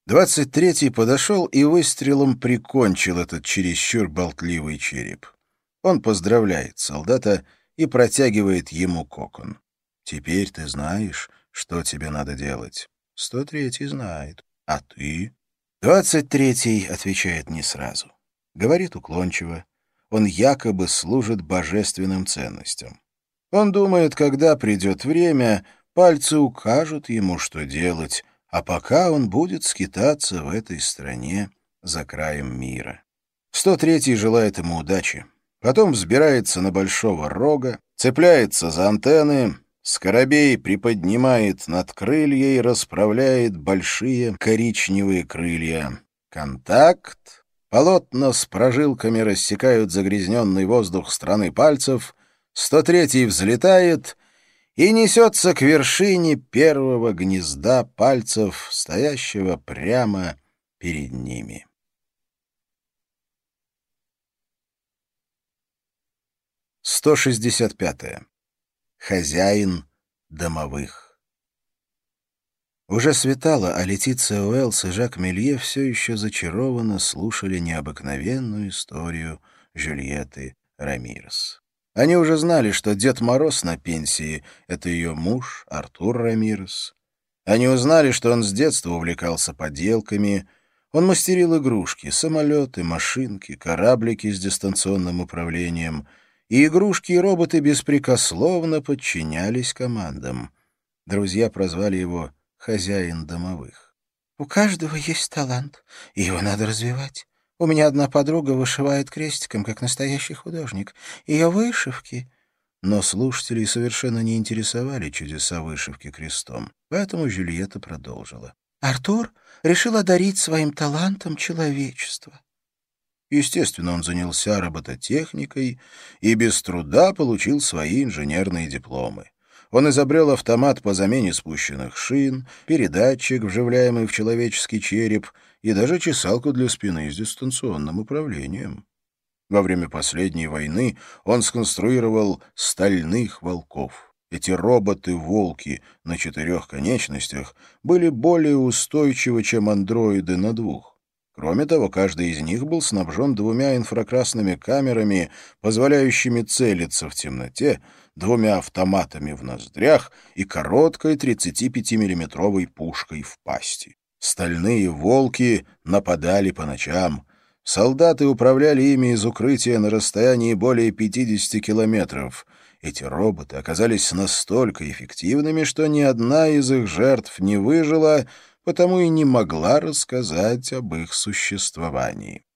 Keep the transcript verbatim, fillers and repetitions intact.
Двадцать третий подошел и выстрелом прикончил этот чересчур болтливый череп. Он поздравляет солдата и протягивает ему кокон. «Теперь ты знаешь, что тебе надо делать». Сто третий знает. «А ты?» Двадцать третий отвечает не сразу. Говорит уклончиво. Он якобы служит божественным ценностям. Он думает, когда придет время, пальцы укажут ему, что делать, а пока он будет скитаться в этой стране за краем мира. Сто третий желает ему удачи. Потом взбирается на большого рога, цепляется за антенны, скоробей приподнимает над крылья и расправляет большие коричневые крылья. Контакт. Полотна с прожилками рассекают загрязненный воздух страны пальцев. Сто третий взлетает и несется к вершине первого гнезда пальцев, стоящего прямо перед ними. сто шестьдесят пятое. Хозяин домовых. Уже светало, а Летиция Уэллс и Жак Мелье все еще зачарованно слушали необыкновенную историю Жюльетты Рамирес. Они уже знали, что Дед Мороз на пенсии — это ее муж Артур Рамирес. Они узнали, что он с детства увлекался поделками. Он мастерил игрушки, самолеты, машинки, кораблики с дистанционным управлением. И игрушки и роботы беспрекословно подчинялись командам. Друзья прозвали его «хозяин домовых». «У каждого есть талант, и его надо развивать. У меня одна подруга вышивает крестиком, как настоящий художник. Ее вышивки...» Но слушателей совершенно не интересовали чудеса вышивки крестом. Поэтому Жюльетта продолжила. «Артур решил одарить своим талантом человечество». Естественно, он занялся робототехникой и без труда получил свои инженерные дипломы. Он изобрел автомат по замене спущенных шин, передатчик, вживляемый в человеческий череп, и даже чесалку для спины с дистанционным управлением. Во время последней войны он сконструировал стальных волков. Эти роботы-волки на четырех конечностях были более устойчивы, чем андроиды на двух. Кроме того, каждый из них был снабжен двумя инфракрасными камерами, позволяющими целиться в темноте, двумя автоматами в ноздрях и короткой тридцатипятимиллиметровой пушкой в пасти. Стальные волки нападали по ночам. Солдаты управляли ими из укрытия на расстоянии более пятидесяти километров. Эти роботы оказались настолько эффективными, что ни одна из их жертв не выжила, потому и не могла рассказать об их существовании.